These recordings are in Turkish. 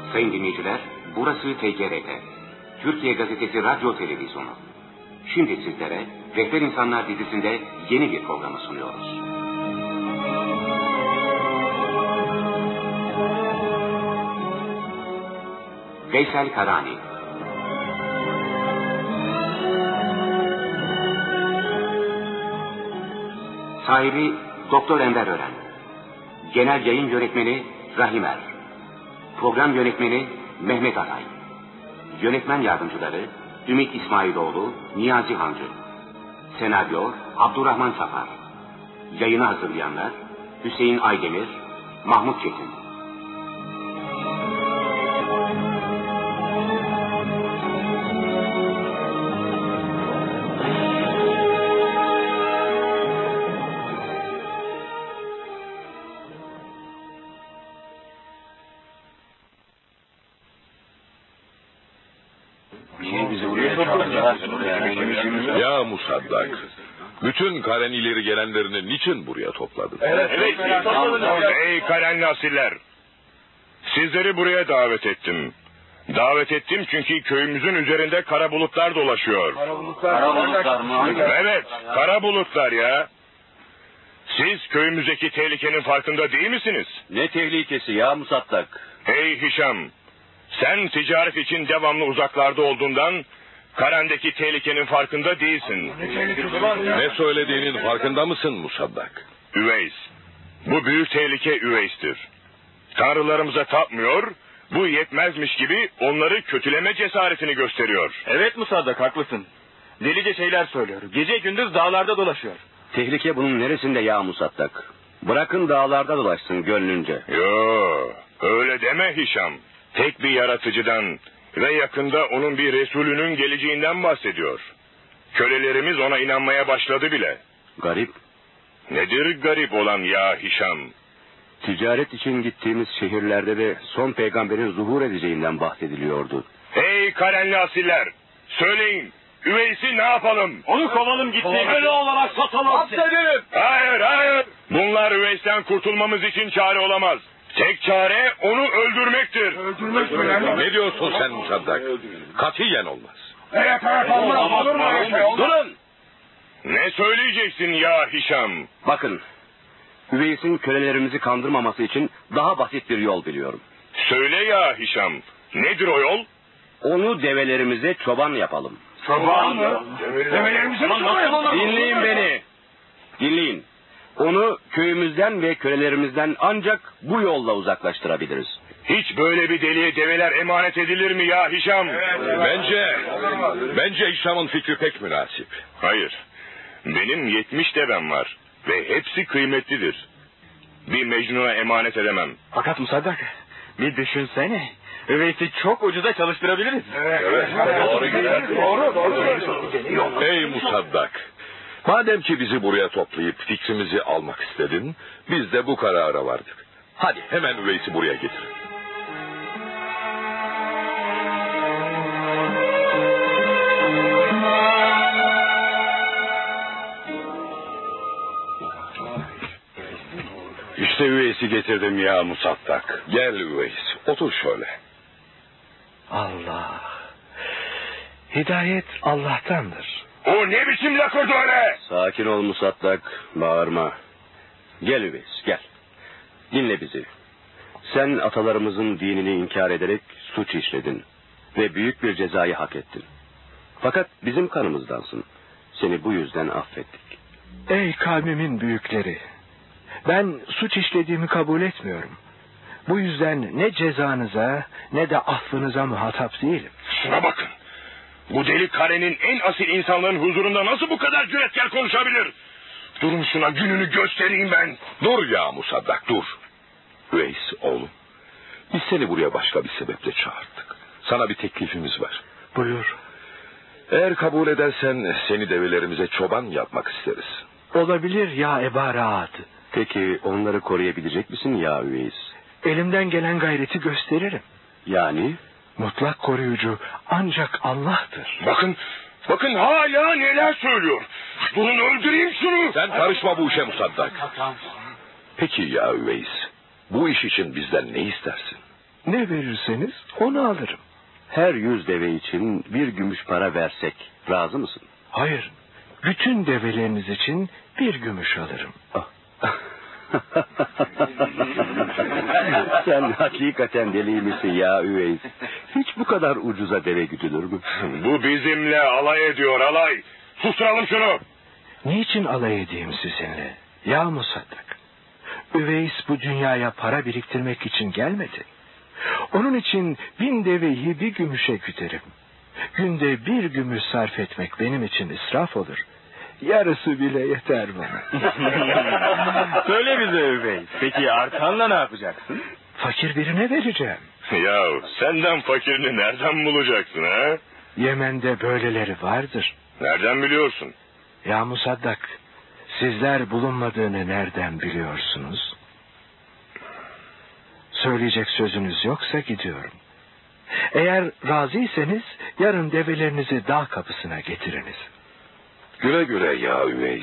Sayın dinleyiciler, burası TGRT, Türkiye Gazetesi Radyo Televizyonu. Şimdi sizlere Rehber İnsanlar dizisinde yeni bir programı sunuyoruz. Veysel Karani. Sahibi Doktor Enver Ören. Genel yayın yönetmeni Rahim Er. Program yönetmeni Mehmet Aray. Yönetmen yardımcıları Ümit İsmailoğlu, Niyazi Hancı. Senaryo Abdurrahman Safar. Yayını hazırlayanlar Hüseyin Aydemir, Mahmut Çetin. Ya Musaddak, bütün Karen ileri gelenlerini niçin buraya topladın? Evet, ey Karenli asiller! Sizleri buraya davet ettim. Davet ettim çünkü köyümüzün üzerinde kara bulutlar dolaşıyor. Kara bulutlar mı? Evet, kara bulutlar ya. Siz köyümüzdeki tehlikenin farkında değil misiniz? Ne tehlikesi ya Musaddak? Ey Hişam, sen ticaret için devamlı uzaklarda olduğundan Karen'deki tehlikenin farkında değilsin. Ne söylediğinin farkında mısın Musaddak? Üveys. Bu büyük tehlike Üveys'tir. Tanrılarımıza tapmıyor, bu yetmezmiş gibi onları kötüleme cesaretini gösteriyor. Evet Musaddak, haklısın. Delice şeyler söylüyor. Gece gündüz dağlarda dolaşıyor. Tehlike bunun neresinde ya Musaddak? Bırakın dağlarda dolaşsın gönlünce. Yo, öyle deme Hişam. Tek bir yaratıcıdan ve yakında onun bir Resulünün geleceğinden bahsediyor. Kölelerimiz ona inanmaya başladı bile. Garip. Nedir garip olan ya Hişam? Ticaret için gittiğimiz şehirlerde de son peygamberin zuhur edeceğinden bahsediliyordu. Hey Karenli asiller! Söyleyin, Üveys'i ne yapalım? Onu kovalım gitsin. Köle olarak satalım. Hapsedelim! Hayır! Bunlar Üveys'ten kurtulmamız için çare olamaz. Tek çare onu öldürmektir. Öldürmek mi? Ne diyorsun sen Musaddak? Katiyen olmaz. Evet, olmaz. Olur mu? Durun! Ne söyleyeceksin ya Hişam? Bakın, Üveys'in kölelerimizi kandırmaması için daha basit bir yol biliyorum. Söyle ya Hişam, nedir o yol? Onu develerimize çoban yapalım. Çoban mı? Develerimize çoban yapalım. Dinleyin beni. Dinleyin. Onu köyümüzden ve kölelerimizden ancak bu yolla uzaklaştırabiliriz. Hiç böyle bir deliye develer emanet edilir mi ya Hişam? Bence Hişam'ın fikri pek münasip. Hayır. Benim 70 devem var ve hepsi kıymetlidir. Bir Mecnun'a emanet edemem. Fakat Musaddak, bir düşünsene. Üveys'i çok ucuza çalıştırabiliriz. Doğru. Ey Musaddak, madem ki bizi buraya toplayıp fikrimizi almak istedin, biz de bu karara vardık. Hadi hemen Üveys'i buraya getir. İşte Üveys'i getirdim ya Musaddak. Gel Üveys, otur şöyle. Allah. Hidayet Allah'tandır. O ne biçim lakırdı öyle? Sakin ol Musaddak, bağırma. Gel Üveys, gel. Dinle bizi. Sen atalarımızın dinini inkar ederek suç işledin ve büyük bir cezayı hak ettin. Fakat bizim kanımızdansın. Seni bu yüzden affettik. Ey kavmimin büyükleri. Ben suç işlediğimi kabul etmiyorum. Bu yüzden ne cezanıza ne de affınıza muhatap değilim. Şuna bakın. Bu deli Karen'in en asil insanların huzurunda nasıl bu kadar cüretkar konuşabilir? Durun şuna, gününü göstereyim ben. Dur ya Musaddak, dur. Üveys oğlum, biz seni buraya başka bir sebeple çağırdık. Sana bir teklifimiz var. Buyur. Eğer kabul edersen seni develerimize çoban yapmak isteriz. Olabilir ya Eba Rahat. Peki onları koruyabilecek misin ya Üveys? Elimden gelen gayreti gösteririm. Yani? Mutlak koruyucu ancak Allah'tır. Bakın hala neler söylüyor. Durun, öldüreyim şunu. Sen karışma bu işe Musaddak. Peki ya Üveys, bu iş için bizden ne istersin? Ne verirseniz onu alırım. Her 100 deve için 1 gümüş para versek razı mısın? Hayır, bütün develeriniz için 1 gümüş alırım. Sen hakikaten deli misin ya Üveys? Hiç bu kadar ucuza deve güdülür mü? Bu bizimle alay ediyor, alay. Susturalım şunu. Niçin alay edeyim sizinle? Ya Musaddak, Üveys bu dünyaya para biriktirmek için gelmedi. Onun için 1000 deveyi 1 gümüşe güderim. Günde 1 gümüş sarf etmek benim için israf olur. Yarısı bile yeter bana. Söyle bize Üveys. Peki artanla ne yapacaksın? Fakir birine vereceğim. Yahu senden fakirini nereden bulacaksın ha? Yemen'de böyleleri vardır. Nereden biliyorsun? Ya Musaddak, sizler bulunmadığını nereden biliyorsunuz? Söyleyecek sözünüz yoksa gidiyorum. Eğer razıysanız yarın develerinizi dağ kapısına getiriniz. Güle güle ya Üveys.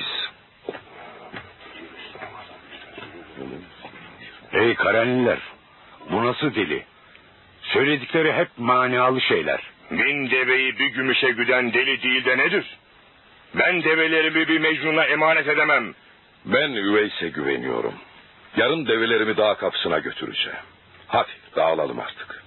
Ey Karenliler, bu nasıl deli? Söyledikleri hep manalı şeyler. 1000 deveyi 1 gümüşe güden deli değil de nedir? Ben develerimi bir Mecnun'a emanet edemem. Ben Üveys'e güveniyorum. Yarın develerimi dağ kapısına götüreceğim. Hadi dağılalım artık.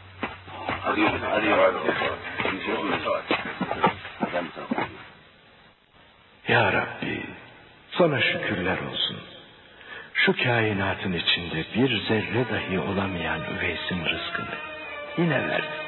Ya Rabbi, sana şükürler olsun. Şu kainatın içinde bir zerre dahi olamayan Üveys'in rızkını yine verdin.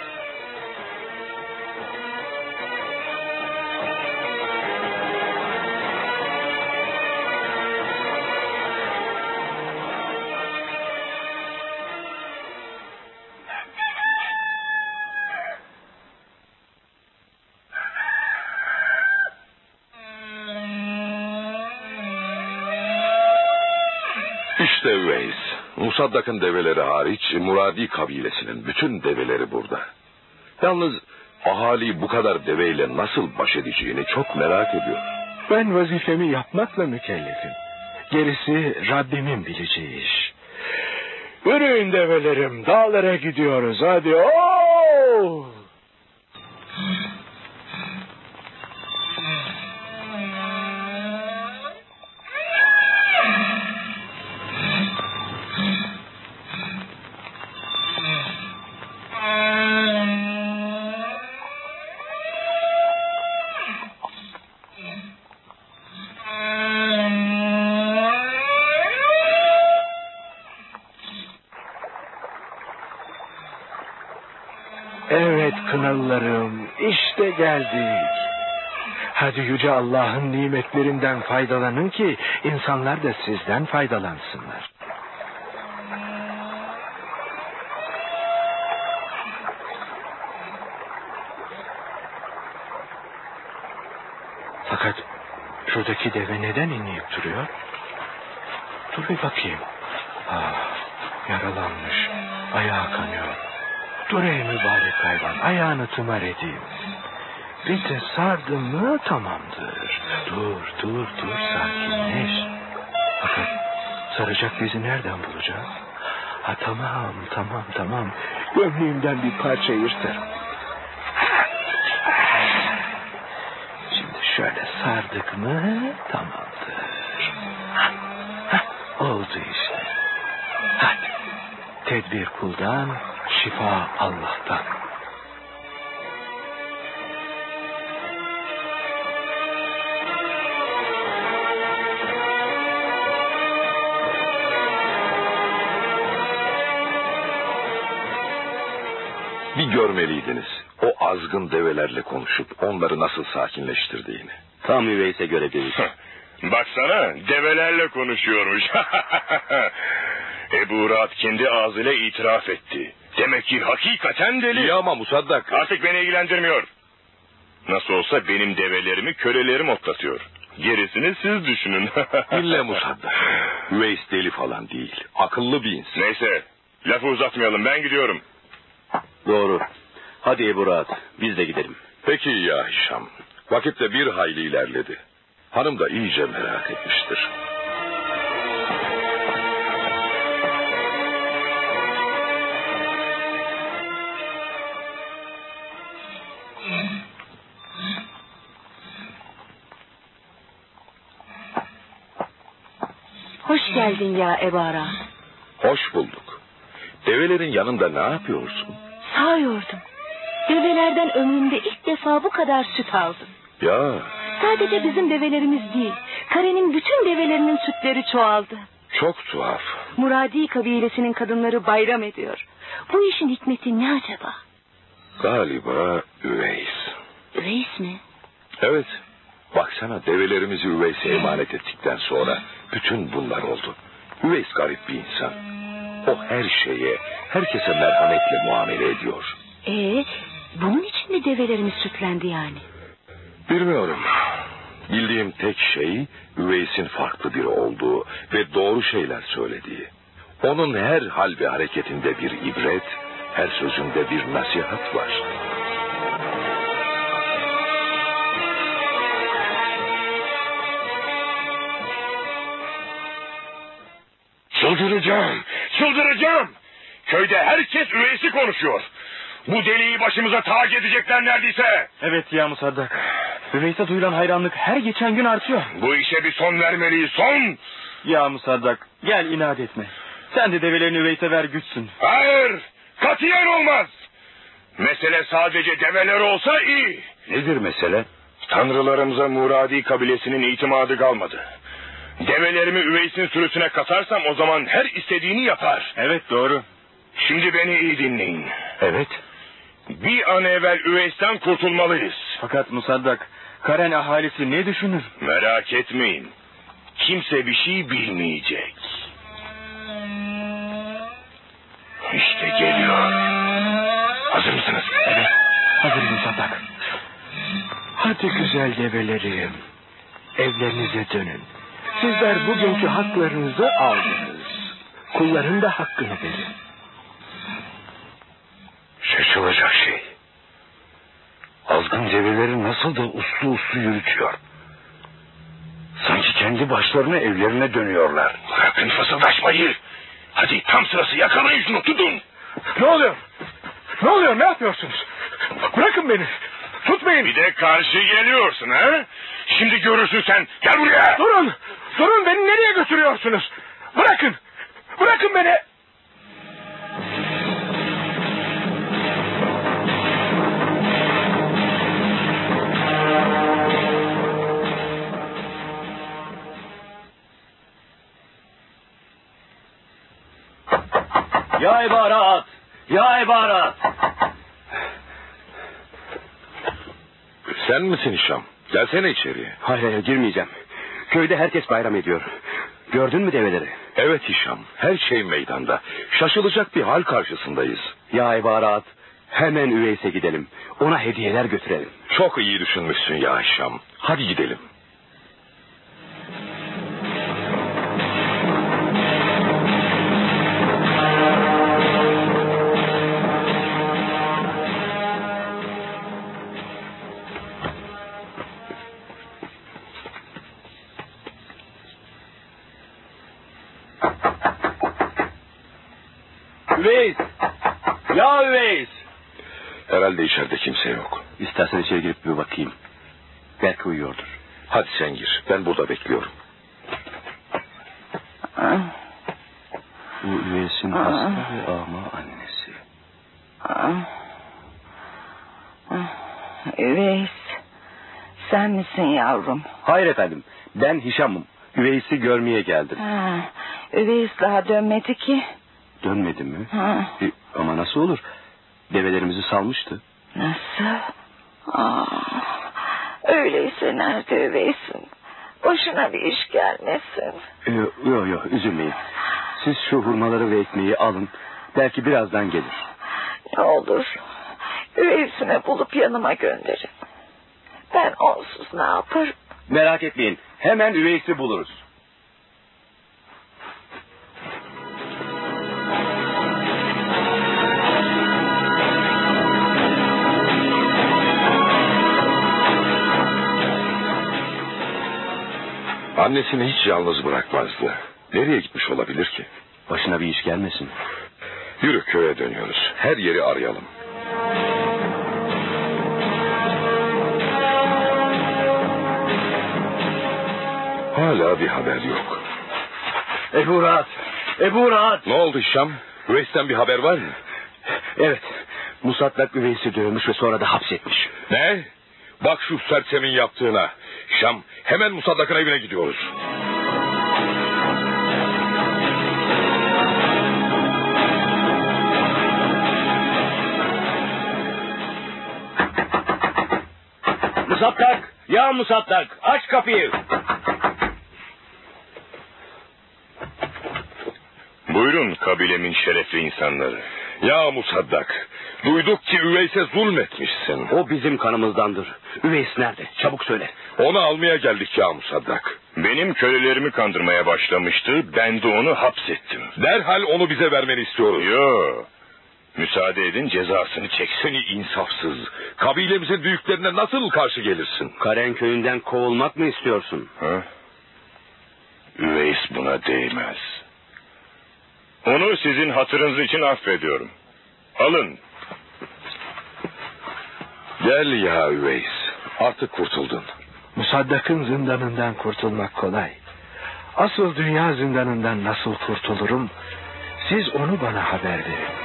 İşte Üveys. Musaddak'ın develeri hariç Muradi kabilesinin bütün develeri burada. Yalnız ahali bu kadar deveyle nasıl baş edeceğini çok merak ediyor. Ben vazifemi yapmakla mükellefim. Gerisi Rabbimin bileceği iş. Yürüyün develerim, dağlara gidiyoruz hadi. Oo! Evet kınalılarım, işte geldik. Hadi Yüce Allah'ın nimetlerinden faydalanın ki insanlar da sizden faydalansınlar. Fakat şuradaki deve neden inleyip duruyor? Dur bir bakayım. Yaralanmış, ayağı kanıyor. Dur ey mübarek hayvan, ayağını tımar edeyim. Bir de sardım mı tamamdır. Dur sakinleş. Fakat saracak bezi nereden bulacağız? Tamam. Gömleğimden bir parça yırtarım. Şimdi şöyle sardık mı tamamdır. Oldu işte. Hadi. Tedbir kuldan, şifa Allah'tan. Bir görmeliydiniz. O azgın develerle konuşup onları nasıl sakinleştirdiğini. Tam Üveys'e göre bir iş. Baksana, develerle konuşuyormuş. Ebu Rahat kendi ağzıyla itiraf etti. Demek ki hakikaten deli. İyi ama Musaddak. Artık beni ilgilendirmiyor. Nasıl olsa benim develerimi kölelerim otlatıyor. Gerisini siz düşünün. Dinle Musaddak. Üveys deli falan değil. Akıllı bir insan. Neyse, lafı uzatmayalım, ben gidiyorum. Doğru. Hadi Ebu Rahat, biz de gidelim. Peki ya Hişam. Vakit de bir hayli ilerledi. Hanım da iyice merak etmiştir. Hoş geldin ya Ebara. Hoş bulduk. Develerin yanında ne yapıyorsun? Sağıyordum. Develerden ömrümde ilk defa bu kadar süt aldım. Ya. Sadece bizim develerimiz değil, Kare'nin bütün develerinin sütleri çoğaldı. Çok tuhaf. Muradi kabilesinin kadınları bayram ediyor. Bu işin hikmeti ne acaba? Galiba Üveys. Üveys mi? Evet. Baksana, develerimizi Üveys'e emanet ettikten sonra bütün bunlar oldu. Üveys garip bir insan. O her şeye, herkese merhametle muamele ediyor. Bunun için mi develerimiz sütlendi yani? Bilmiyorum. Bildiğim tek şey Üveys'in farklı biri olduğu ve doğru şeyler söylediği. Onun her hal ve hareketinde bir ibret, her sözünde bir nasihat var. Çıldıracağım. Köyde herkes Üveys'i konuşuyor. Bu deliği başımıza tac edecekler neredeyse. Evet ya Musaddak. Üveys'e duyulan hayranlık her geçen gün artıyor. Bu işe bir son vermeliyiz, son. Ya Musaddak, gel inat etme. Sen de develerini Üveys'e ver güçsün. Hayır, katiyen olmaz. Mesele sadece develer olsa iyi. Nedir mesele? Tanrılarımıza Muradi kabilesinin itimadı kalmadı. Develerimi Üveys'in sürüsüne katarsam o zaman her istediğini yapar. Evet, doğru. Şimdi beni iyi dinleyin. Evet. Bir an evvel Üveys'ten kurtulmalıyız. Fakat Musaddak, Karen ahalisi ne düşünür? Merak etmeyin. Kimse bir şey bilmeyecek. İşte geliyor. Hazır mısınız? Evet, hazırım Musaddak. Hadi güzel develerim, evlerinize dönün. Sizler bugünkü haklarınızı aldınız. Kulların da hakkını verin. Şaşılacak şey. Azgın develeri nasıl da uslu yürütüyor. Sanki kendi başlarına evlerine dönüyorlar. Bırakın fısıldaşmayı. Hadi tam sırası, yakalayın şunu, tutun. Ne oluyor? Ne oluyor? Ne yapıyorsunuz? Bırakın beni. Tutmayın. Bir de karşı geliyorsun ha? Şimdi görürsün sen. Gel buraya. Durun. Durun, beni nereye götürüyorsunuz? Bırakın. Bırakın beni. Ya ibarat! Ya ibarat! Sen misin Hişam? Gelsene içeriye. Hayır, girmeyeceğim. Köyde herkes bayram ediyor. Gördün mü develeri? Evet Hişam, her şey meydanda. Şaşılacak bir hal karşısındayız. Ya ibarat! Hemen Üveys'e gidelim. Ona hediyeler götürelim. Çok iyi düşünmüşsün ya Hişam. Hadi gidelim. Üveys! Ya Üveys! Herhalde içeride kimse yok. İstersen içeri girip bir bakayım. Belki uyuyordur. Hadi sen gir. Ben burada bekliyorum. Bu Üveys'in hasta ve ama annesi. Üveys, sen misin yavrum? Hayır efendim, ben Hişam'ım. Üveys'i görmeye geldim. Üveys daha dönmedi ki. Dönmedi mi? Ama nasıl olur? Develerimizi salmıştı. Nasıl? Öyleyse nerede Üveys'in? Başına bir iş gelmesin. Yok, üzülmeyin. Siz şu hurmaları ve ekmeği alın. Belki birazdan gelir. Ne olur Üveys'imi bulup yanıma gönderin. Ben onsuz ne yaparım? Merak etmeyin. Hemen Üveys'i buluruz. Annesini hiç yalnız bırakmazdı. Nereye gitmiş olabilir ki? Başına bir iş gelmesin. Yürü, köye dönüyoruz. Her yeri arayalım. Hala bir haber yok. Ebu Rahat. Ebu Rahat. Ne oldu Hişam? Üveys'ten bir haber var mı? Evet. Musaddak Üveys'i dövmüş ve sonra da hapsetmiş. Ne? Bak şu sersemin yaptığına. Hişam, hemen Musaddak'ın evine gidiyoruz. Musaddak! Ya Musaddak! Aç kapıyı! Buyurun kabilemin şerefli insanları. Ya Musaddak, duyduk ki Üveys'e zulmetmişsin. O bizim kanımızdandır. Üveys nerede? Çabuk söyle. Onu almaya geldik ya Musaddak. Benim kölelerimi kandırmaya başlamıştı. Ben de onu hapsettim. Derhal onu bize vermeni istiyoruz. Yo. Müsaade edin cezasını çeksin. Seni insafsız. Kabilemizin büyüklerine nasıl karşı gelirsin? Karen köyünden kovulmak mı istiyorsun? Ha? Üveys buna değmez. Onu sizin hatırınız için affediyorum. Alın. Gel ya Üveys. Artık kurtuldun. Musaddak'ın zindanından kurtulmak kolay. Asıl dünya zindanından nasıl kurtulurum? Siz onu bana haber verin.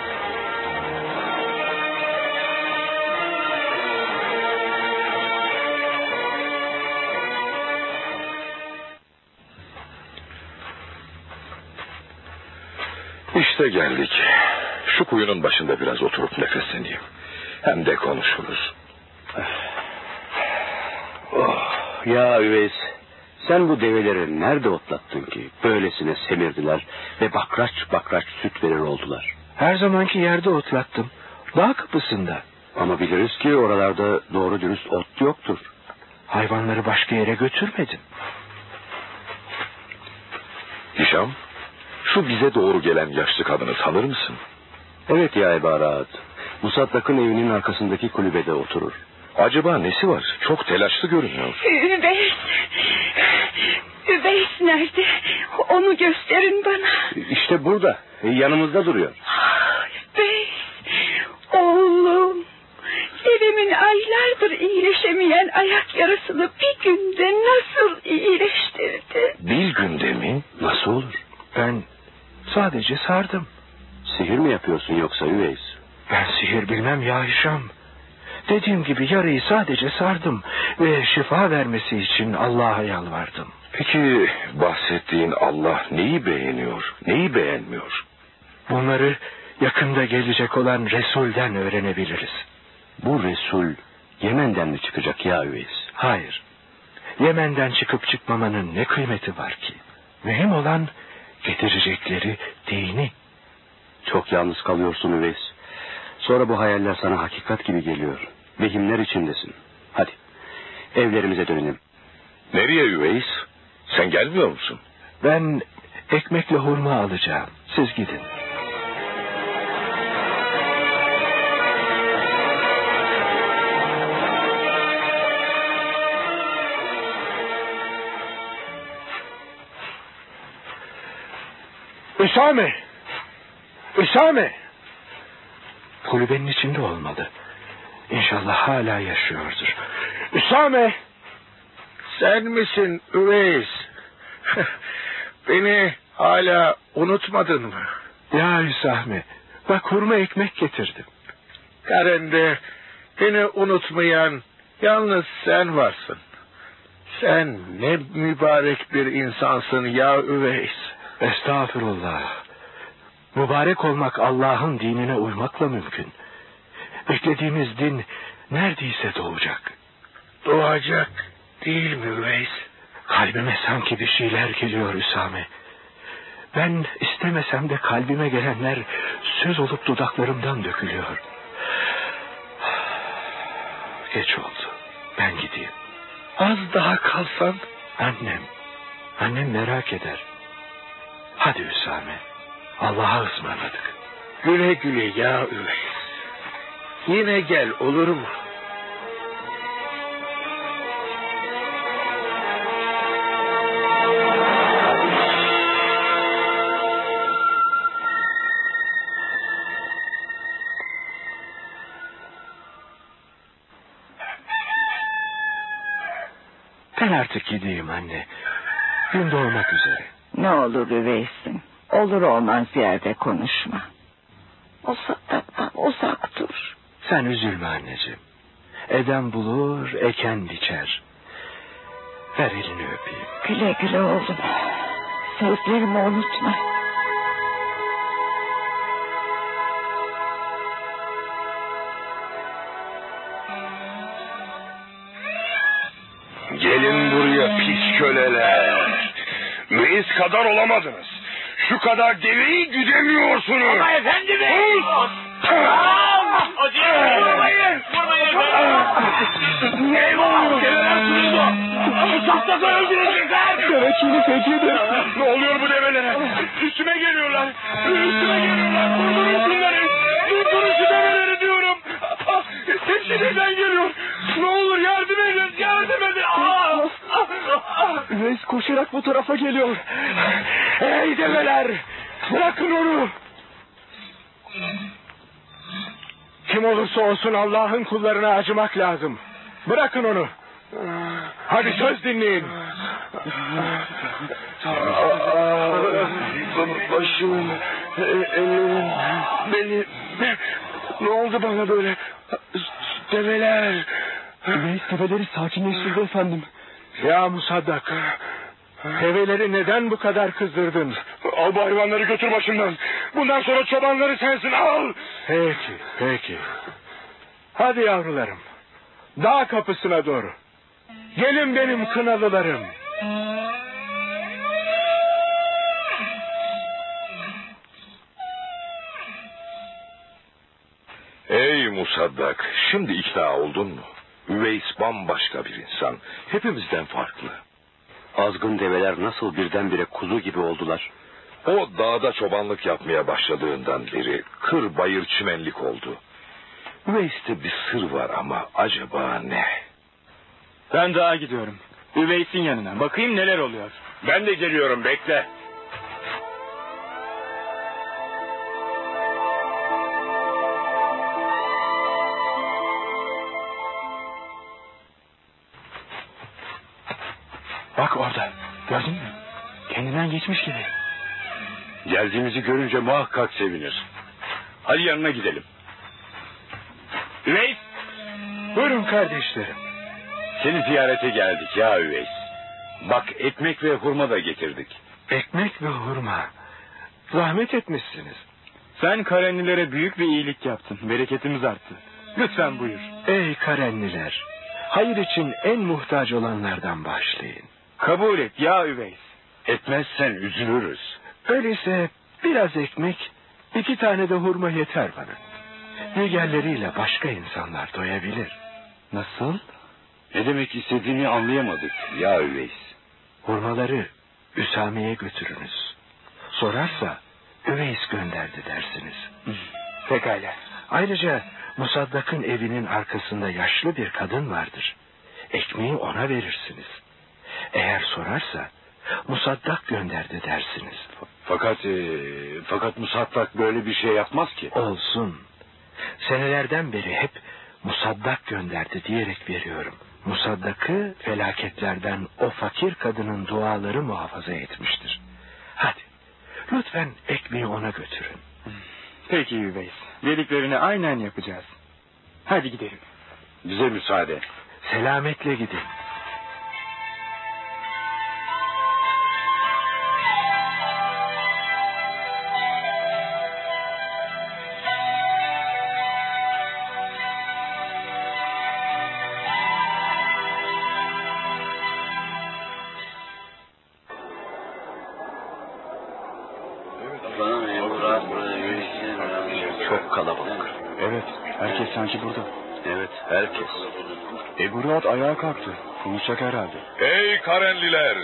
İşte geldik. Şu kuyunun başında biraz oturup nefesleneyim. Hem de konuşuruz. Oh, ya Üveys, sen bu develeri nerede otlattın ki? Böylesine semirdiler ve bakraç bakraç süt verir oldular. Her zamanki yerde otlattım. Dağ kapısında. Ama biliriz ki oralarda doğru dürüst ot yoktur. Hayvanları başka yere götürmedim. Hişam, şu bize doğru gelen yaşlı kadını tanır mısın? Evet ya Ebu Rahat. Musaddak'ın evinin arkasındaki kulübede oturur. Acaba nesi var? Çok telaşlı görünüyor. Üveys. Üveys nerede? Onu gösterin bana. İşte burada. Yanımızda duruyor. Üveys. Oğlum. Dedemin aylardır iyileşemeyen ayak yarasını bir günde nasıl iyileştirdi? Bir günde mi? Nasıl olur? Ben sadece sardım. Sihir mi yapıyorsun yoksa Üveys? Ben sihir bilmem ya Hişam. Dediğim gibi yarayı sadece sardım ve şifa vermesi için Allah'a yalvardım. Peki bahsettiğin Allah neyi beğeniyor, neyi beğenmiyor? Bunları yakında gelecek olan Resul'den öğrenebiliriz. Bu Resul Yemen'den mi çıkacak ya Üveys? Hayır. Yemen'den çıkıp çıkmamanın ne kıymeti var ki? Mühim olan getirecekleri dini. Çok yalnız kalıyorsun Üveys. Sonra bu hayaller sana hakikat gibi geliyor. Vehimler içindesin. Hadi evlerimize dönelim. Nereye Üveys? Sen gelmiyor musun? Ben ekmekle hurma alacağım. Siz gidin. Üsame! Üsame! Kulübenin içinde olmalı. İnşallah hala yaşıyordur. Üsame! Sen misin Üveys? Beni hala unutmadın mı? Ya Hüsame, bak hurma ekmek getirdim. Karen'de beni unutmayan yalnız sen varsın. Sen ne mübarek bir insansın ya Üveys. Estağfurullah. Mübarek olmak Allah'ın dinine uymakla mümkün. Beklediğimiz din neredeyse doğacak. Doğacak değil mi Üveys? Kalbime sanki bir şeyler geliyor Üsame. Ben istemesem de kalbime gelenler söz olup dudaklarımdan dökülüyor. Geç oldu. Ben gideyim. Az daha kalsan. Annem merak eder. Hadi Üsame. Allah'a ısmarladık. Güle güle ya Üveys. Yine gel olur mu? Ben artık gideyim anne. Gün doğmak üzere. Ne olur Üveys'im, olur olmaz yerde konuşma. O Saddak'tan uzak dur. Sen üzülme anneciğim. Eden bulur, eken biçer. Ver elini öpeyim. Güle güle oğlum. Sözlerimi unutma. Gelin buraya pis köleler. Reis kadar olamadınız. Şu kadar deveyi güdemiyorsunuz. Ama efendi bey. Vurmayın. Eyvah. Develer sürüldü. Sattaka öldürecekler. Devekini fecidir. Ne oluyor bu develere? Üstüme geliyorlar. Durdurun şunları. Durdurun şu develeri diyorum. Hepsi birden geliyor. Ne olur yardım edin. Üveys koşarak bu tarafa geliyor. Ey develer! Bırakın onu! Kim olursa olsun Allah'ın kullarına acımak lazım. Bırakın onu. Hadi söz dinleyin. Başım, elim, benim. Ne oldu bana böyle? Develer. Üveys develeri sakinleştirdi efendim. Ya Musaddak, develeri neden bu kadar kızdırdın? Al bu hayvanları götür başımdan. Bundan sonra çobanları sensin, al. Peki. Hadi yavrularım, dağ kapısına doğru. Gelin benim kınalılarım. Ey Musaddak, şimdi ikna oldun mu? Üveys bambaşka bir insan. Hepimizden farklı. Azgın develer nasıl birdenbire kuzu gibi oldular? O dağda çobanlık yapmaya başladığından beri kır bayır çimenlik oldu. Üveys'te bir sır var ama acaba ne? Ben dağa gidiyorum. Üveys'in yanına. Bakayım neler oluyor. Ben de geliyorum, bekle. Bak orada, gördün mü? Kendinden geçmiş gibi. Geldiğimizi görünce muhakkak sevinir. Hadi yanına gidelim. Üveys! Buyurun kardeşlerim. Seni ziyarete geldik ya Üveys. Bak ekmek ve hurma da getirdik. Ekmek ve hurma. Zahmet etmişsiniz. Sen Karenlilere büyük bir iyilik yaptın. Bereketimiz arttı. Lütfen buyur. Ey Karenliler, hayır için en muhtaç olanlardan başlayın. Kabul et ya Üveys. Etmezsen üzülürüz. Öyleyse biraz ekmek, 2 tane de hurma yeter bana. Diğerleriyle başka insanlar doyabilir. Nasıl? Ne demek istediğini anlayamadık ya Üveys. Hurmaları Üsame'ye götürünüz. Sorarsa Üveys gönderdi dersiniz. Pekala. Ayrıca Musaddak'ın evinin arkasında yaşlı bir kadın vardır. Ekmeği ona verirsiniz. Eğer sorarsa Musaddak gönderdi dersiniz. Fakat Musaddak böyle bir şey yapmaz ki. Olsun. Senelerden beri hep Musaddak gönderdi diyerek veriyorum. Musaddak'ı felaketlerden o fakir kadının duaları muhafaza etmiştir. Hadi lütfen ekmeği ona götürün. Peki Üveys. Dediklerini aynen yapacağız. Hadi gidelim. Bize müsaade. Selametle gidin. Çok kalabalık. Evet. Herkes sanki burada. Evet, herkes. Ebu Rahat ayağa kalktı. Konuşacak herhalde. Ey Karenliler!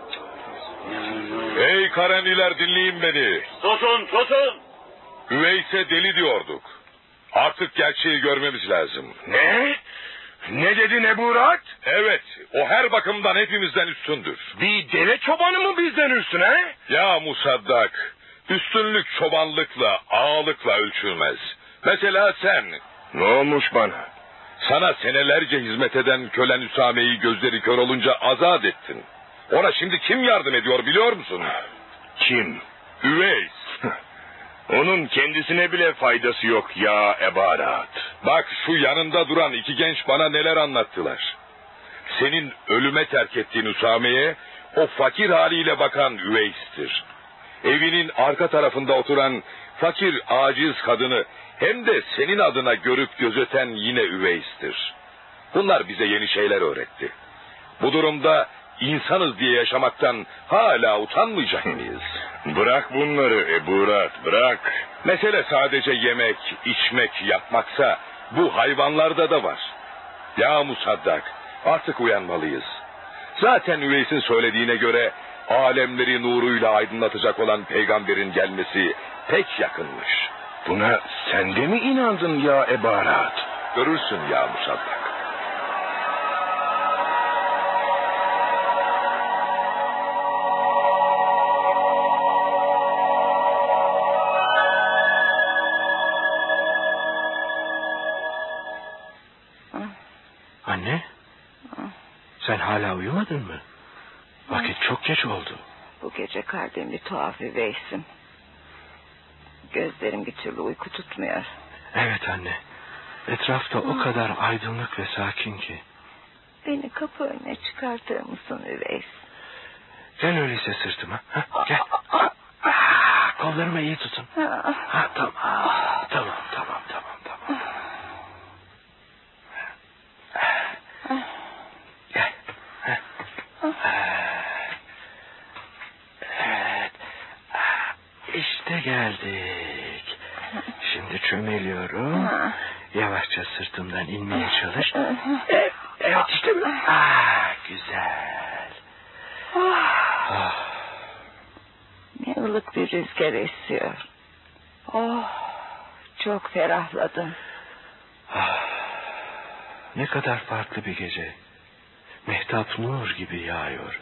Ey Karenliler, dinleyin beni. Susun. Üveys'e deli diyorduk. Artık gerçeği görmemiz lazım. Ne? Ne dedi Ebu Rahat? Evet, o her bakımdan hepimizden üstündür. Bir deve çobanı mı bizden üstüne? Ya Musaddak, üstünlük çobanlıkla, ağalıkla ölçülmez. Mesela sen. Ne olmuş bana? Sana senelerce hizmet eden kölen Üsame'yi gözleri kör olunca azat ettin. Ona şimdi kim yardım ediyor biliyor musun? Kim? Üveys. Onun kendisine bile faydası yok ya Ebarat. Bak şu yanında duran iki genç bana neler anlattılar. Senin ölüme terk ettiğin Usame'ye o fakir haliyle bakan Üveys'tir. Evinin arka tarafında oturan fakir aciz kadını hem de senin adına görüp gözeten yine Üveys'tir. Bunlar bize yeni şeyler öğretti. Bu durumda insanız diye yaşamaktan hala utanmayacak mıyız? Bırak bunları Eburat, bırak. Mesele sadece yemek, içmek, yapmaksa bu hayvanlarda da var. Ya Musaddak, artık uyanmalıyız. Zaten Üveys'in söylediğine göre alemleri nuruyla aydınlatacak olan peygamberin gelmesi pek yakınmış. Buna sen de mi inandın ya Ebarat? Görürsün ya Musaddak. Anne, sen hala uyumadın mı? Vakit çok geç oldu. Bu gece kalbim bir tuhaf Üveys'im. Gözlerim bir türlü uyku tutmuyor. Evet anne, etrafta o kadar aydınlık ve sakin ki. Beni kapı önüne çıkartır mısın Üveys? Gel öyleyse sırtıma. Gel. Kollarımı iyi tutun. Tamam. Gel. Evet. İşte geldik. Şimdi çömeliyorum. Yavaşça sırtımdan inmeye çalış. Evet işte bu. Güzel. Ne ılık bir rüzgar esiyor. Çok ferahladım. Ne kadar farklı bir gece. Mehtap nur gibi yağıyor.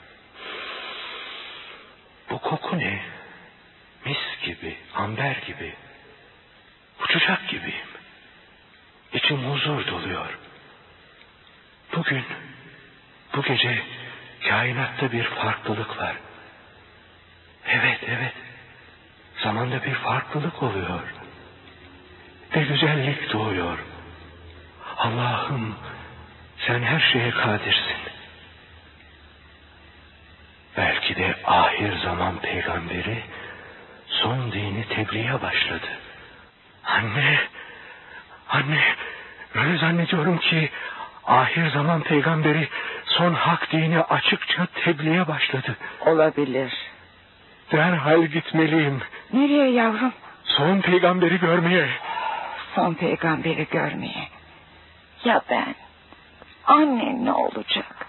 Bu koku ne? Mis gibi, amber gibi. Uçacak gibiyim. İçim huzur doluyor. Bugün, bu gece kainatta bir farklılık var. Evet. Zamanda bir farklılık oluyor. Ve güzellik doğuyor. Allah'ım, sen her şeye kadirsin. Belki de ahir zaman peygamberi son dini tebliğe başladı. Anne, öyle zannediyorum ki ahir zaman peygamberi son hak dini açıkça tebliğe başladı. Olabilir. Derhal gitmeliyim. Nereye yavrum? Son peygamberi görmeye. Son peygamberi görmeye. Ya ben? Annen ne olacak?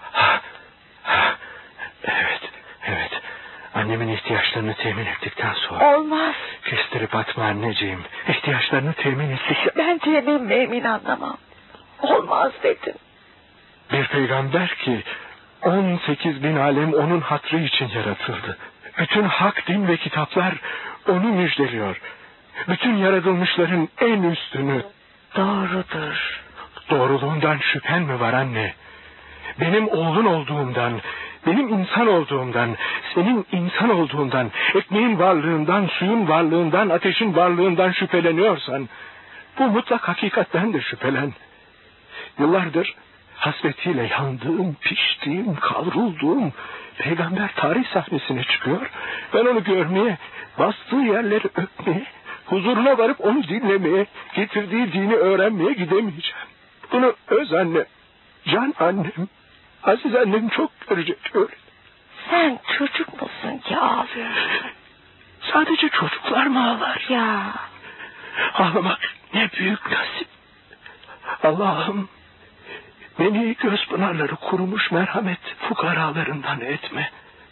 Evet. Annemin ihtiyaçlarını temin ettikten sonra. Olmaz. Kestirip atma anneciğim. İhtiyaçlarını temin ettik. Ben temin anlamam. Olmaz dedim. Bir peygamber ki 18.000 alem onun hatrı için yaratıldı. Bütün hak, din ve kitaplar onu müjdeliyor. Bütün yaratılmışların en üstünü. Doğrudur. Doğruluğundan şüphen mi var anne? Benim oğlun olduğumdan, benim insan olduğumdan, senin insan olduğundan, ekmeğin varlığından, suyun varlığından, ateşin varlığından şüpheleniyorsan, bu mutlak hakikatten de şüphelen. Yıllardır hasretiyle yandığım, piştiğim, kavrulduğum peygamber tarih sahnesine çıkıyor. Ben onu görmeye, bastığı yerleri öpmeye, huzuruna varıp onu dinlemeye, getirdiği dini öğrenmeye gidemeyeceğim. Bunu öz annem, can annem, aziz annem çok görecek öyle. Sen çocuk musun ki ağlıyorsun? Sadece çocuklar mı ağlar? Ya. Ağlamak ne büyük nasip. Allah'ım, beni göz pınarları kurumuş merhamet fukaralarından etme.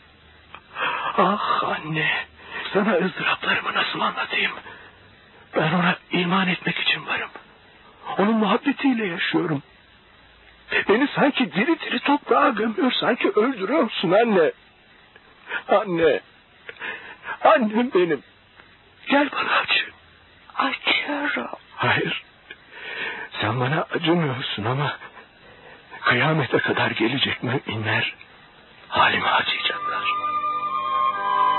Ah anne, sana ızdıraplarımı nasıl anlatayım? Ben ona iman etmek için varım. Onun muhabbetiyle yaşıyorum. Beni sanki diri diri toprağa gömüyor, sanki öldürüyorsun anne. Anne, annem benim. Gel bana acı. Acıyorum. Hayır, sen bana acımıyorsun ama kıyamete kadar gelecek müminler halime acıyacaklar.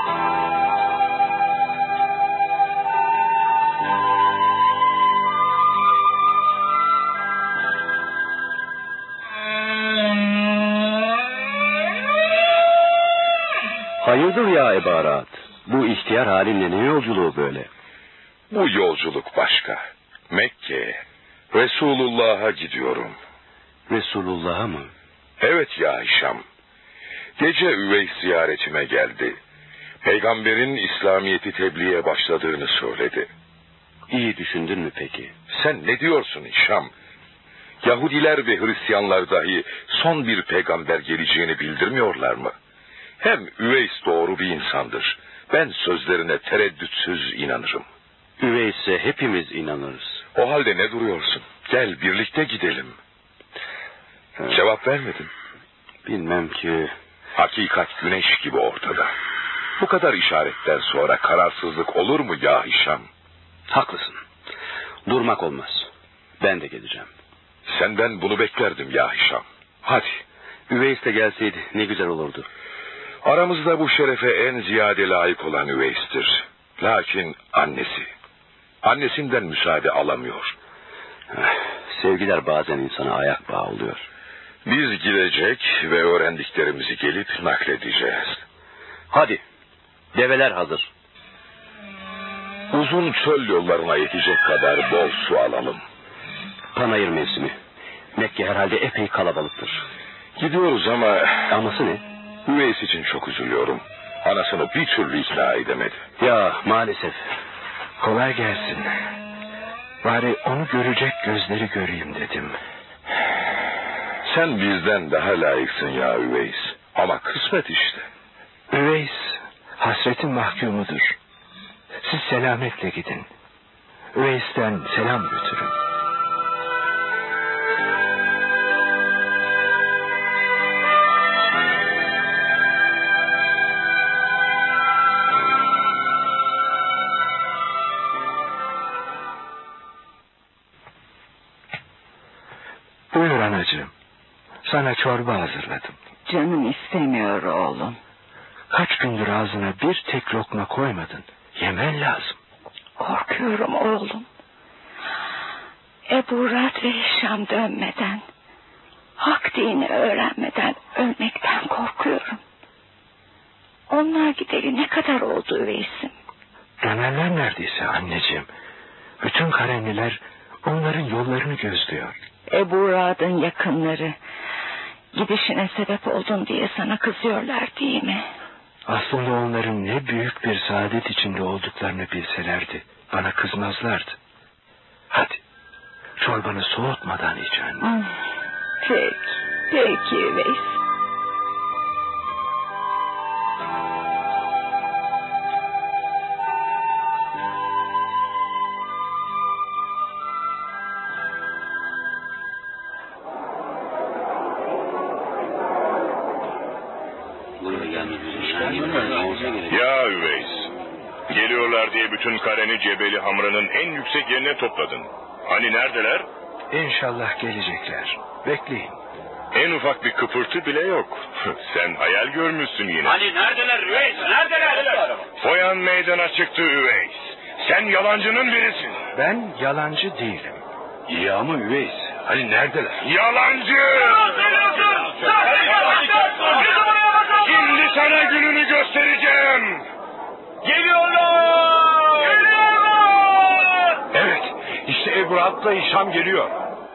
Hayırdır ya Ebu Arat? Bu ihtiyar halinle ne yolculuğu böyle? Bu yolculuk başka. Mekke'ye, Resulullah'a gidiyorum. Resulullah'a mı? Evet ya Hişam. Gece Üveys ziyaretime geldi. Peygamberin İslamiyet'i tebliğe başladığını söyledi. İyi düşündün mü peki? Sen ne diyorsun Hişam? Yahudiler ve Hristiyanlar dahi son bir peygamber geleceğini bildirmiyorlar mı? Hem Üveys doğru bir insandır. Ben sözlerine tereddütsüz inanırım. Üveys'e hepimiz inanırız. O halde ne duruyorsun? Gel birlikte gidelim. Cevap vermedin. Bilmem ki. Hakikat güneş gibi ortada. Bu kadar işaretten sonra kararsızlık olur mu ya Hişam? Haklısın. Durmak olmaz. Ben de geleceğim. Senden bunu beklerdim ya Hişam. Hadi. Üveys de gelseydi ne güzel olurdu. Aramızda bu şerefe en ziyade layık olan Üveys'tir. Lakin annesinden müsaade alamıyor. Sevgiler bazen insana ayak bağı oluyor. Biz gidecek ve öğrendiklerimizi gelip nakledeceğiz. Hadi, develer hazır. Uzun çöl yollarına yetecek kadar bol su alalım. Panayır mevsimi. Mekke herhalde epey kalabalıktır. Gidiyoruz ama... Aması ne? Üveys için çok üzülüyorum. Anasını bir türlü ikna edemedi. Ya maalesef. Kolay gelsin. Bari onu görecek gözleri göreyim dedim. Sen bizden daha layıksın ya Üveys. Ama kısmet işte. Üveys hasretin mahkumudur. Siz selametle gidin. Üveys'ten selam götürün. Buyur anacığım. Sana çorba hazırladım. Canım istemiyor oğlum. Kaç gündür ağzına bir tek lokma koymadın. Yemen lazım. Korkuyorum oğlum. Ebu Rad ve Hişam dönmeden, hak dini öğrenmeden ölmekten korkuyorum. Onlar gideli ne kadar oldu Üveys'im? Dönerler neredeyse anneciğim. Bütün Karenliler onların yollarını gözlüyor. Ebu Rad'ın yakınları gidişine sebep oldun diye sana kızıyorlar değil mi? Aslında onların ne büyük bir saadet içinde olduklarını bilselerdi bana kızmazlardı. Hadi çorbanı soğutmadan iç anne. Peki Üveys. Ya Üveys, geliyorlar diye bütün Kareni Cebeli Hamra'nın en yüksek yerine topladın. Hani neredeler? İnşallah gelecekler. Bekleyin. En ufak bir kıpırtı bile yok. Sen hayal görmüşsün yine. Hani neredeler Üveys? Neredeler? Foyan meydana çıktı Üveys. Sen yalancının birisin. Ben yalancı değilim. İyi ama Üveys, hani neredeler? Yalancı! Şimdi sana gününü göstereceğim. Geliyorlar! Evet, işte Ebu Rad'la Hişam geliyor.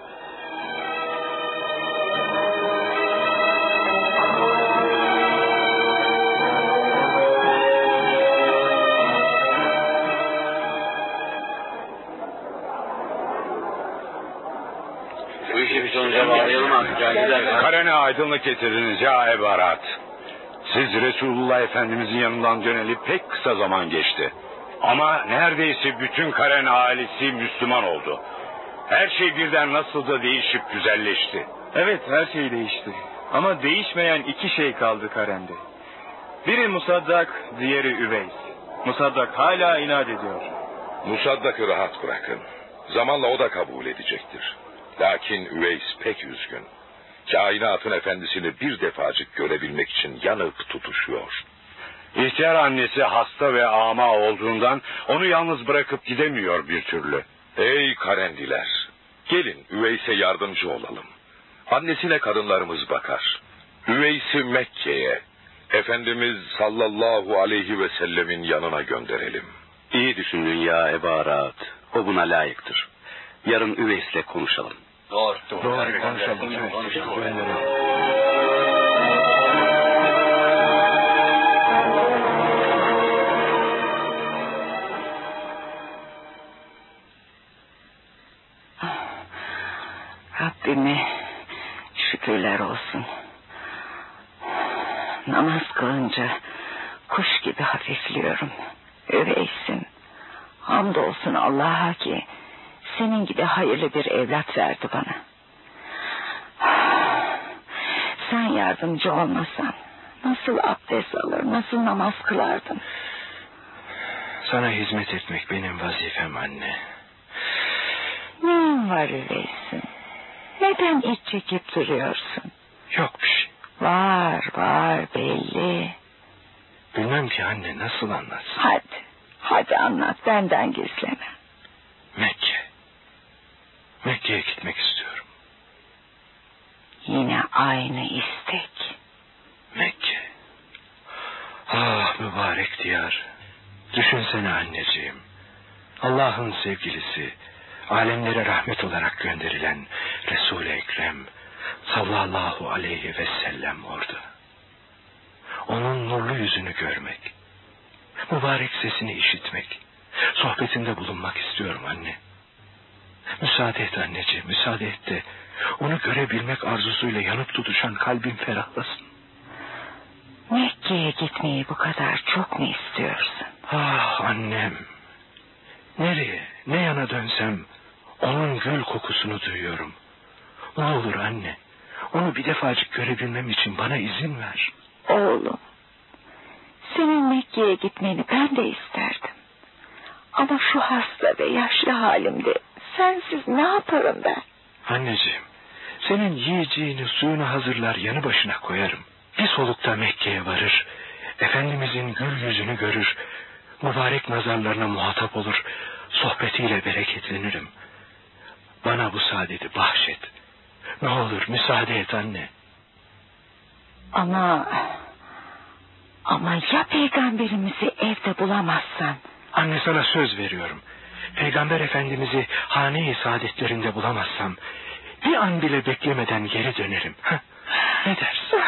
Bu işi bir sonuca bağlayalım artık. Karene aydınlık getirdiniz ya Ebu Rad. Siz Resulullah Efendimizin yanından döneli pek kısa zaman geçti. Ama neredeyse bütün Karen ailesi Müslüman oldu. Her şey birden nasıl da değişip güzelleşti. Evet, her şey değişti. Ama değişmeyen iki şey kaldı Karen'de. Biri Musaddak, diğeri Üveys. Musaddak hala inat ediyor. Musaddak'ı rahat bırakın. Zamanla o da kabul edecektir. Lakin Üveys pek üzgün. Kainatın efendisini bir defacık görebilmek için yanıp tutuşuyor. İhtiyar annesi hasta ve ama olduğundan onu yalnız bırakıp gidemiyor bir türlü. Ey Karendiler, gelin Üveys'e yardımcı olalım. Annesine kadınlarımız bakar. Üveys'i Mekke'ye, Efendimiz sallallahu aleyhi ve sellemin yanına gönderelim. İyi düşündün ya Ebu Arad. O buna layıktır. Yarın Üveys'le konuşalım. Doğru. Konuşalım. Rabbime şükürler olsun. Namaz kılınca kuş gibi hafifliyorum. Üveys'im. Hamdolsun Allah'a ki senin gibi hayırlı bir evlat verdi bana. Sen yardımcı olmasan nasıl abdest alır, nasıl namaz kılardım? Sana hizmet etmek benim vazifem anne. Neyin var Üveys'im? Neden iç çekip duruyorsun? Yok bir şey. Var belli. Bilmem ki anne, nasıl anlatsın? Hadi anlat, benden gizleme. Mekke'ye gitmek istiyorum. Yine aynı istek. Mekke. Ah mübarek diyar. Düşünsene anneciğim. Allah'ın sevgilisi, alemlere rahmet olarak gönderilen Resul-i Ekrem sallallahu aleyhi ve sellem orada. Onun nurlu yüzünü görmek, mübarek sesini işitmek, sohbetinde bulunmak istiyorum anne. Müsaade et anneciğim, müsaade et de onu görebilmek arzusuyla yanıp tutuşan kalbim ferahlasın. Mekke'ye gitmeyi bu kadar çok mu istiyorsun? Ah annem, nereye, ne yana dönsem onun gül kokusunu duyuyorum. Ne olur anne, onu bir defacık görebilmem için bana izin ver. Oğlum, senin Mekke'ye gitmeni ben de isterdim. Ama şu hasta ve yaşlı halimde sensiz ne yaparım ben? Anneciğim, senin yiyeceğini suyunu hazırlar yanı başına koyarım. Bir solukta Mekke'ye varır, Efendimizin gül yüzünü görür, mübarek nazarlarına muhatap olur, sohbetiyle bereketlenirim. Bana bu saadeti bahşet. Ne olur müsaade et anne. Ama ya peygamberimizi evde bulamazsan? Anne, sana söz veriyorum. Peygamber Efendimiz'i hane-i saadetlerinde bulamazsam bir an bile beklemeden geri dönerim. Ne dersin?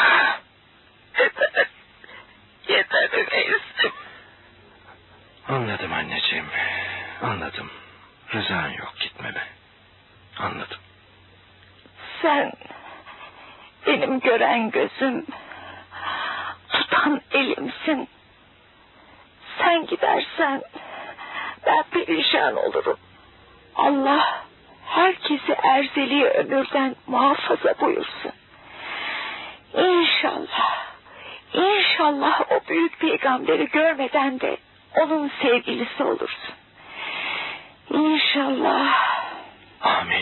Yeter Üveys'im. Anladım anneciğim, anladım. Rızan yok gitmeme. Anladım. Sen benim gören gözüm, tutan elimsin. Sen gidersen ben perişan olurum. Allah herkesi erzeli ömürden muhafaza buyursun. İnşallah o büyük peygamberi görmeden de onun sevgilisi olursun. İnşallah. Amin.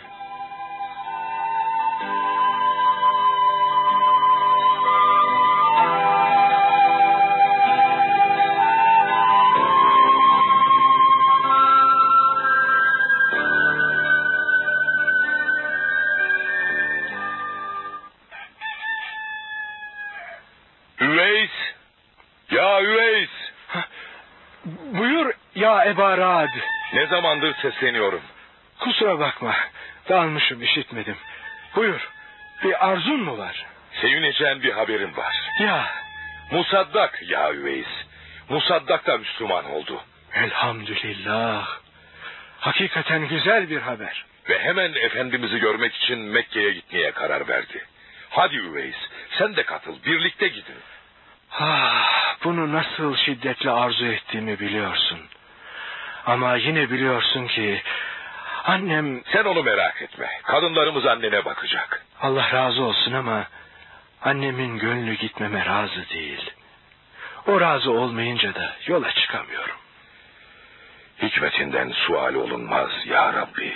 Üveys! Ya Üveys! Buyur ya Ebu Arad. Ne zamandır sesleniyorum. Kusura bakma, dalmışım, işitmedim. Buyur, bir arzun mu var? Sevineceğin bir haberim var. Ya. Musaddak ya Üveys. Musaddak da Müslüman oldu. Elhamdülillah. Hakikaten güzel bir haber. Ve hemen Efendimiz'i görmek için Mekke'ye gitmeye karar verdi. Hadi Üveys, sen de katıl, birlikte gidin. Bunu nasıl şiddetle arzu ettiğimi biliyorsun. Ama yine biliyorsun ki annem... Sen onu merak etme, kadınlarımız annene bakacak. Allah razı olsun ama annemin gönlü gitmeme razı değil. O razı olmayınca da yola çıkamıyorum. Hikmetinden sual olunmaz ya Rabbi.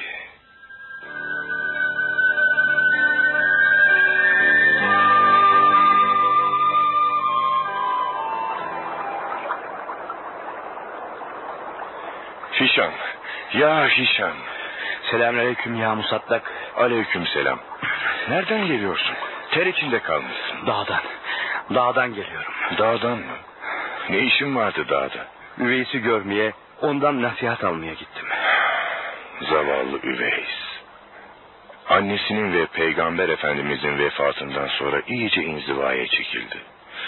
Ya Hişam. Selamünaleyküm ya Musaddak. Aleykümselam. Nereden geliyorsun? Ter içinde kalmışsın. Dağdan geliyorum. Dağdan mı? Ne işin vardı dağda? Üveys'i görmeye, ondan nasihat almaya gittim. Zavallı Üveys. Annesinin ve Peygamber Efendimizin vefatından sonra iyice inzivaya çekildi.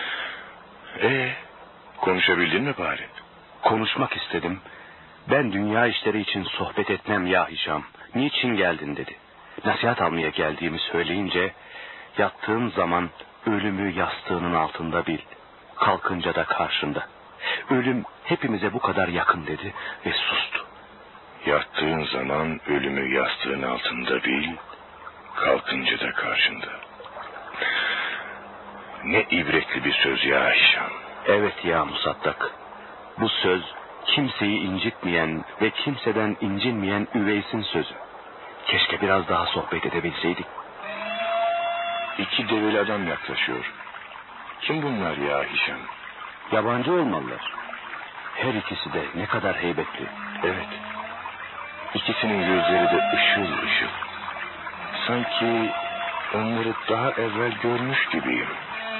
Konuşabildin mi bari? Konuşmak istedim. Ben dünya işleri için sohbet etmem ya Hişam. Niçin geldin dedi. Nasihat almaya geldiğimi söyleyince, yattığın zaman ölümü yastığının altında bil. Kalkınca da karşında. Ölüm hepimize bu kadar yakın dedi ve sustu. Yattığın zaman ölümü yastığın altında bil. Kalkınca da karşında. Ne ibretli bir söz ya Hişam. Evet ya Musaddak. Bu söz kimseyi incitmeyen ve kimseden incinmeyen Üveys'in sözü. Keşke biraz daha sohbet edebilseydik. 2 develi adam yaklaşıyor. Kim bunlar ya Hişam? Yabancı olmalılar. Her ikisi de ne kadar heybetli. Evet. İkisinin gözleri de ışıl ışıl. Sanki onları daha evvel görmüş gibiyim.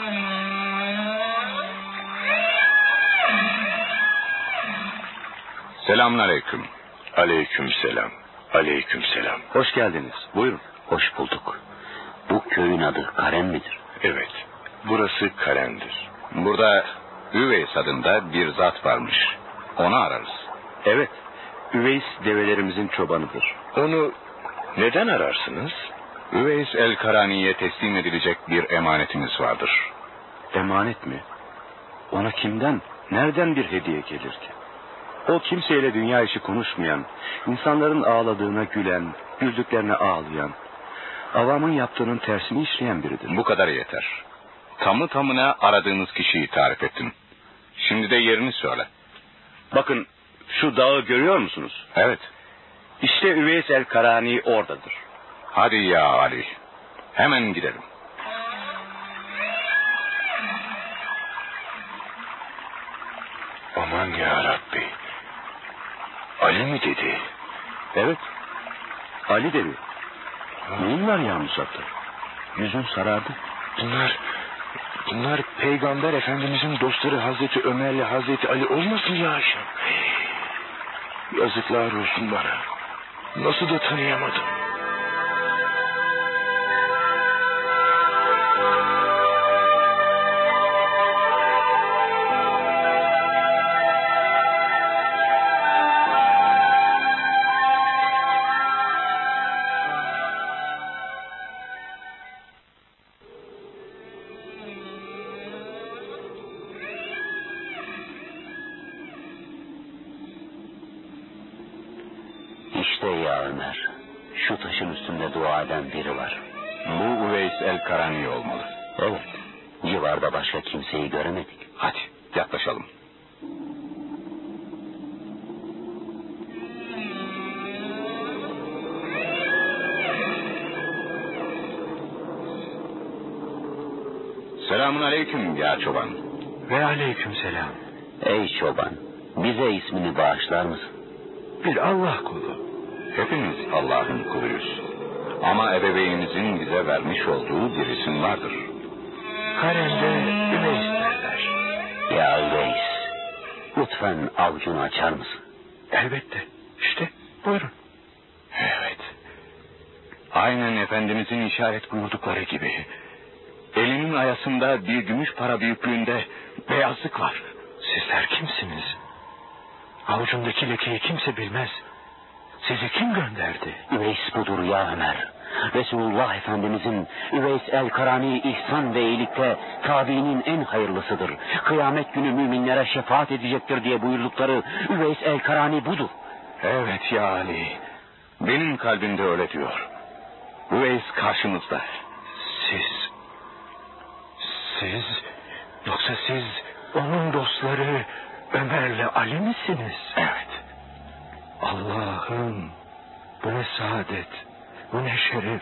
Selamünaleyküm. Aleykümselam. Aleykümselam. Hoş geldiniz. Buyurun. Hoş bulduk. Bu köyün adı Karen midir? Evet. Burası Karen'dir. Burada Üveys adında bir zat varmış. Onu ararız. Evet. Üveys develerimizin çobanıdır. Onu neden ararsınız? Üveys el-Karani'ye teslim edilecek bir emanetimiz vardır. Emanet mi? Ona kimden, nereden bir hediye gelir ki? O kimseyle dünya işi konuşmayan, insanların ağladığına gülen, güldüklerine ağlayan, avamın yaptığının tersini işleyen biridir. Bu kadar yeter. Tamı tamına aradığınız kişiyi tarif ettim. Şimdi de yerini söyle. Bakın şu dağı görüyor musunuz? Evet. İşte Üveys el-Karani oradadır. Hadi ya Ali. Hemen gidelim. Aman ya Rabbi. Ali mi dedi? Evet. Ali dedi. Neyin var ya Musaddak? Yüzün sarardı. Bunlar Peygamber Efendimizin dostları Hazreti Ömer'le Hazreti Ali olmasın ya Hişam? Yazıklar olsun bana. Nasıl da tanıyamadım. İşte ya Ömer, şu taşın üstünde dua eden biri var. Bu Üveys el-Karani olmalı. Evet, civarda başka kimseyi göremedik. Hadi yaklaşalım. Selamünaleyküm ya çoban. Ve aleykümselam. Ey çoban, bize ismini bağışlar mısın? Bir Allah kulu. Hepimiz Allah'ın kuluyuz. Ama ebeveynimizin bize vermiş olduğu bir isim vardır. Karen'de Üveys derler. Ya Üveys, lütfen avucunu açar mısın? Elbette. İşte buyurun. Evet. Aynen Efendimizin işaret buyurdukları gibi. Elinin ayasında bir gümüş para büyüklüğünde beyazlık var. Sizler kimsiniz? Avucundaki lekeyi kimse bilmez. Sizi kim gönderdi? Üveys budur ya Ömer. Resulullah Efendimizin Üveys el-Karani ihsan ve iyilikte tabiinin en hayırlısıdır. Kıyamet günü müminlere şefaat edecektir diye buyurdukları Üveys el-Karani budur. Evet ya Ali. Benim kalbimde öyle diyor. Üveys karşımızda. Yoksa siz onun dostları Ömer'le Ali misiniz? Evet. Allah'ım, bu ne saadet, bu ne şeref.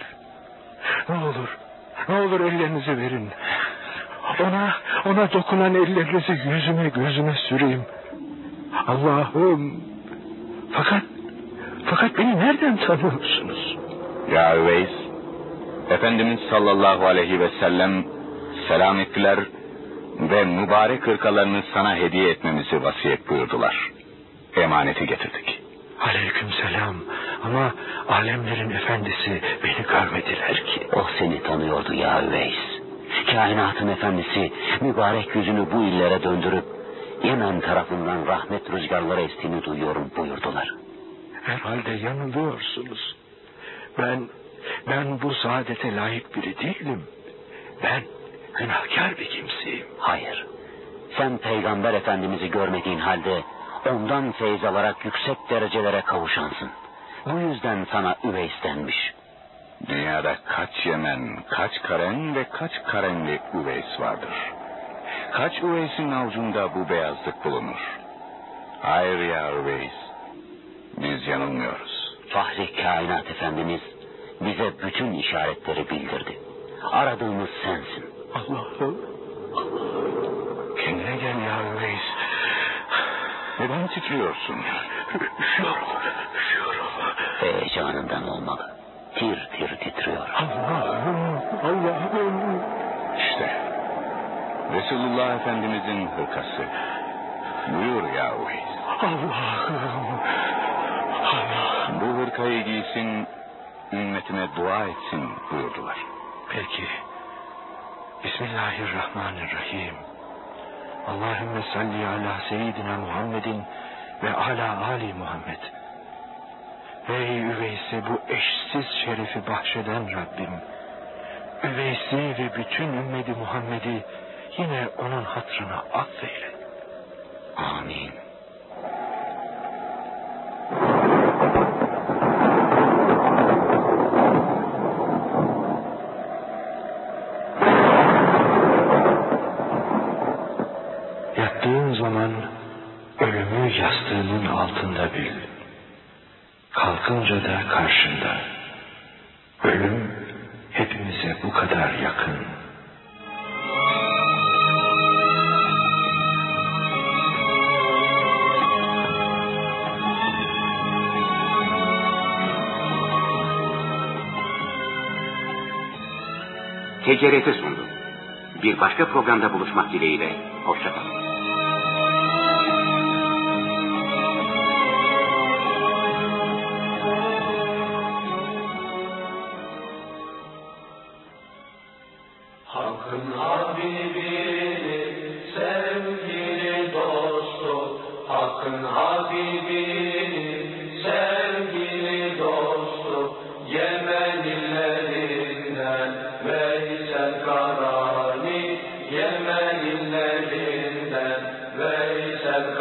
Ne olur ellerinizi verin. Ona dokunan ellerinizi yüzüme gözüme süreyim. Allah'ım, Fakat beni nereden tanıyorsunuz? Ya Üveys, Efendimiz sallallahu aleyhi ve sellem selam ettiler ve mübarek hırkalarını sana hediye etmemizi vasiyet buyurdular. Emaneti getirdik. Aleykümselam. Ama alemlerin efendisi beni görmediler ki. O seni tanıyordu ya Üveys. Kainatın efendisi mübarek yüzünü bu illere döndürüp Yemen tarafından rahmet rüzgarları estiğini duyuyorum buyurdular. Herhalde yanılıyorsunuz. Ben bu saadete layık biri değilim. Ben günahkar bir kimseyim. Hayır. Sen Peygamber Efendimiz'i görmediğin halde ondan feyz alarak yüksek derecelere kavuşansın. Bu yüzden sana Üveys denmiş. Dünyada kaç Yemen, kaç Karen ve kaç Karenli Üveys vardır. Kaç Üveys'in avucunda bu beyazlık bulunur. Hayır ya Üveys, biz yanılmıyoruz. Fahri Kainat Efendimiz bize bütün işaretleri bildirdi. Aradığımız sensin. Allah'ım. Kendine gel ya Üveys. Neden titriyorsun? Üşüyorum. Heyecanından olmalı. Tir tir titriyor. Allah'ım. İşte Resulullah Efendimizin hırkası. Buyur ya Üveys. Allah'ım. Bu hırkayı giysin, ümmetine dua etsin buyurdular. Peki. Bismillahirrahmanirrahim. Allahümme salli ala seyyidina Muhammedin ve ala ali Muhammed. Ey Üveys'e bu eşsiz şerefi bahşeden Rabbim, Üveys'i ve bütün ümmeti Muhammed'i yine onun hatırına affeyle. Amin. Yattığın zaman ölümü yastığının altında bil. Kalkınca da karşında. Ölüm hepimize bu kadar yakın. TGRT sundu. Bir başka programda buluşmak dileğiyle. Hoşça kalın. Hakkın Habibini, sevgili dostu, Hakkın Habibini, sevgili dostu, Yemen illerinden Veysel Karani, Yemen illerinden Veysel